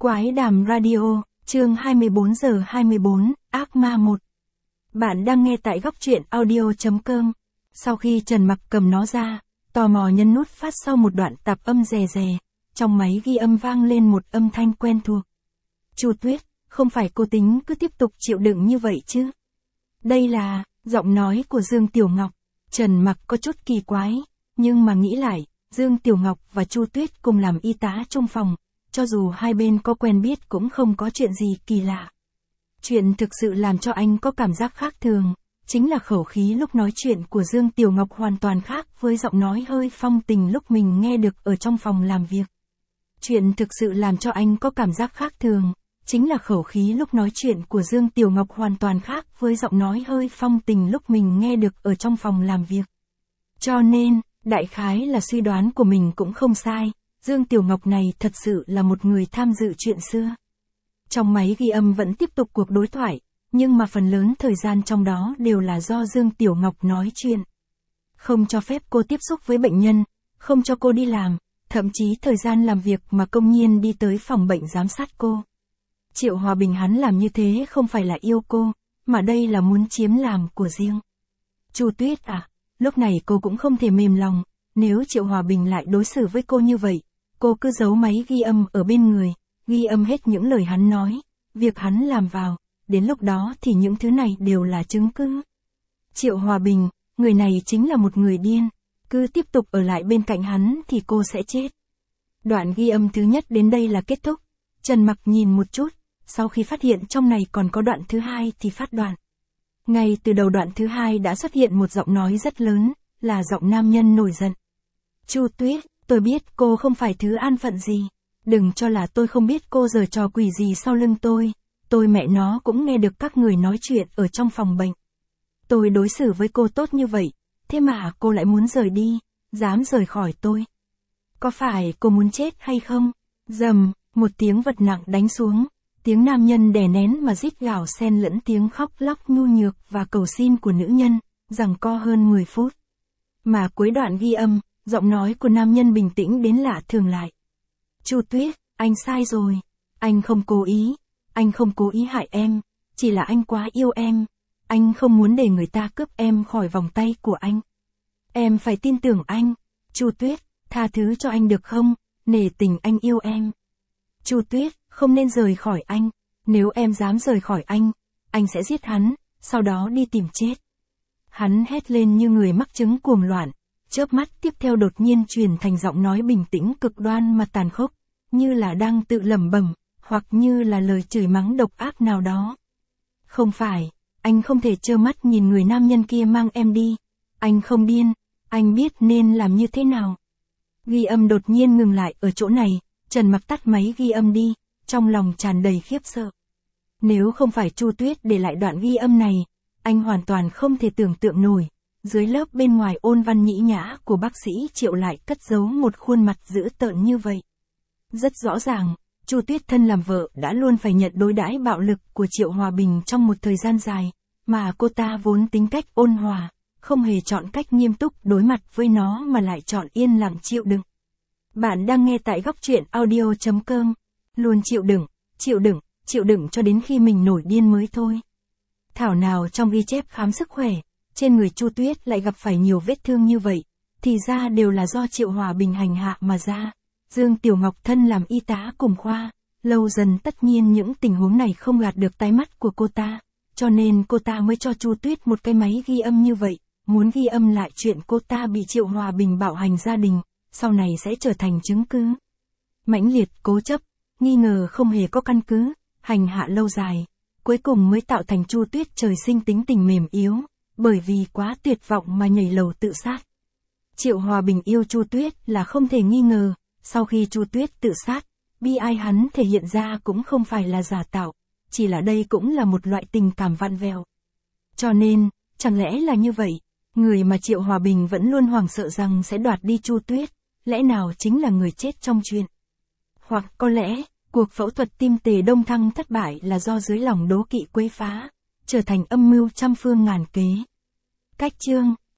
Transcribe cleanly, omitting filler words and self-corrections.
Quái đàm radio, chương 24 giờ 24, ác ma 1. Bạn đang nghe tại góc truyện audio.com. Sau khi Trần Mặc cầm nó ra, tò mò nhấn nút phát sau một đoạn tạp âm rè rè, trong máy ghi âm vang lên một âm thanh quen thuộc. Chu Tuyết, không phải cô tính cứ tiếp tục chịu đựng như vậy chứ? Đây là giọng nói của Dương Tiểu Ngọc. Trần Mặc có chút kỳ quái, nhưng mà nghĩ lại, Dương Tiểu Ngọc và Chu Tuyết cùng làm y tá trong phòng, cho dù hai bên có quen biết cũng không có chuyện gì kỳ lạ. Chuyện thực sự làm cho anh có cảm giác khác thường, chính là khẩu khí lúc nói chuyện của Dương Tiểu Ngọc hoàn toàn khác với giọng nói hơi phong tình lúc mình nghe được ở trong phòng làm việc. Chuyện thực sự làm cho anh có cảm giác khác thường, chính là khẩu khí lúc nói chuyện của Dương Tiểu Ngọc hoàn toàn khác với giọng nói hơi phong tình lúc mình nghe được ở trong phòng làm việc. Cho nên, đại khái là suy đoán của mình cũng không sai, Dương Tiểu Ngọc này thật sự là một người tham dự chuyện xưa. Trong máy ghi âm vẫn tiếp tục cuộc đối thoại, nhưng mà phần lớn thời gian trong đó đều là do Dương Tiểu Ngọc nói chuyện. Không cho phép cô tiếp xúc với bệnh nhân, không cho cô đi làm, thậm chí thời gian làm việc mà công nhiên đi tới phòng bệnh giám sát cô. Triệu Hòa Bình hắn làm như thế không phải là yêu cô, mà đây là muốn chiếm làm của riêng. Chu Tuyết à, lúc này cô cũng không thể mềm lòng, nếu Triệu Hòa Bình lại đối xử với cô như vậy, cô cứ giấu máy ghi âm ở bên người, ghi âm hết những lời hắn nói, việc hắn làm vào, đến lúc đó thì những thứ này đều là chứng cứ. Triệu Hòa Bình, người này chính là một người điên, cứ tiếp tục ở lại bên cạnh hắn thì cô sẽ chết. Đoạn ghi âm thứ nhất đến đây là kết thúc, Trần Mặc nhìn một chút, sau khi phát hiện trong này còn có đoạn thứ hai thì phát đoạn. Ngay từ đầu đoạn thứ hai đã xuất hiện một giọng nói rất lớn, là giọng nam nhân nổi giận. Chu Tuyết, tôi biết cô không phải thứ an phận gì, đừng cho là tôi không biết cô giở trò quỷ gì sau lưng tôi mẹ nó cũng nghe được các người nói chuyện ở trong phòng bệnh. Tôi đối xử với cô tốt như vậy, thế mà cô lại muốn rời đi, dám rời khỏi tôi. Có phải cô muốn chết hay không? Rầm, một tiếng vật nặng đánh xuống, tiếng nam nhân đè nén mà rít gào xen lẫn tiếng khóc lóc nhu nhược và cầu xin của nữ nhân, giằng co hơn 10 phút. Mà cuối đoạn ghi âm, giọng nói của nam nhân bình tĩnh đến lạ thường lại. Chu Tuyết, anh sai rồi, anh không cố ý hại em, chỉ là anh quá yêu em, anh không muốn để người ta cướp em khỏi vòng tay của anh. Em phải tin tưởng anh, Chu Tuyết, tha thứ cho anh được không, nể tình anh yêu em. Chu Tuyết, không nên rời khỏi anh, nếu em dám rời khỏi anh sẽ giết hắn, sau đó đi tìm chết. Hắn hét lên như người mắc chứng cuồng loạn, chớp mắt tiếp theo đột nhiên truyền thành giọng nói bình tĩnh cực đoan mà tàn khốc, như là đang tự lẩm bẩm, hoặc như là lời chửi mắng độc ác nào đó. Không phải, anh không thể trơ mắt nhìn người nam nhân kia mang em đi, anh không điên, anh biết nên làm như thế nào. Ghi âm đột nhiên ngừng lại ở chỗ này, Trần Mặc tắt máy ghi âm đi, trong lòng tràn đầy khiếp sợ. Nếu không phải Chu Tuyết để lại đoạn ghi âm này, anh hoàn toàn không thể tưởng tượng nổi, dưới lớp bên ngoài ôn văn nhĩ nhã của bác sĩ Triệu lại cất giấu một khuôn mặt dữ tợn như vậy. Rất rõ ràng, Chu Tuyết thân làm vợ đã luôn phải nhận đối đãi bạo lực của Triệu Hòa Bình trong một thời gian dài, mà cô ta vốn tính cách ôn hòa, không hề chọn cách nghiêm túc đối mặt với nó mà lại chọn yên lặng chịu đựng. Bạn đang nghe tại góc truyện audio.com, luôn chịu đựng cho đến khi mình nổi điên mới thôi. Thảo nào trong ghi chép khám sức khỏe, trên người Chu Tuyết lại gặp phải nhiều vết thương như vậy, thì ra đều là do Triệu Hòa Bình hành hạ mà ra. Dương Tiểu Ngọc thân làm y tá cùng khoa, lâu dần tất nhiên những tình huống này không gạt được tai mắt của cô ta, cho nên cô ta mới cho Chu Tuyết một cái máy ghi âm như vậy, muốn ghi âm lại chuyện cô ta bị Triệu Hòa Bình bạo hành gia đình, sau này sẽ trở thành chứng cứ. Mãnh liệt cố chấp, nghi ngờ không hề có căn cứ, hành hạ lâu dài, cuối cùng mới tạo thành Chu Tuyết trời sinh tính tình mềm yếu, bởi vì quá tuyệt vọng mà nhảy lầu tự sát. Triệu Hòa Bình yêu Chu Tuyết là không thể nghi ngờ, sau khi Chu Tuyết tự sát, bi ai hắn thể hiện ra cũng không phải là giả tạo, chỉ là đây cũng là một loại tình cảm vặn vẹo. Cho nên, chẳng lẽ là như vậy, người mà Triệu Hòa Bình vẫn luôn hoảng sợ rằng sẽ đoạt đi Chu Tuyết, lẽ nào chính là người chết trong chuyện? Hoặc có lẽ, cuộc phẫu thuật tim Tề Đông Thăng thất bại là do dưới lòng đố kỵ quấy phá, trở thành âm mưu trăm phương ngàn kế. Cách chương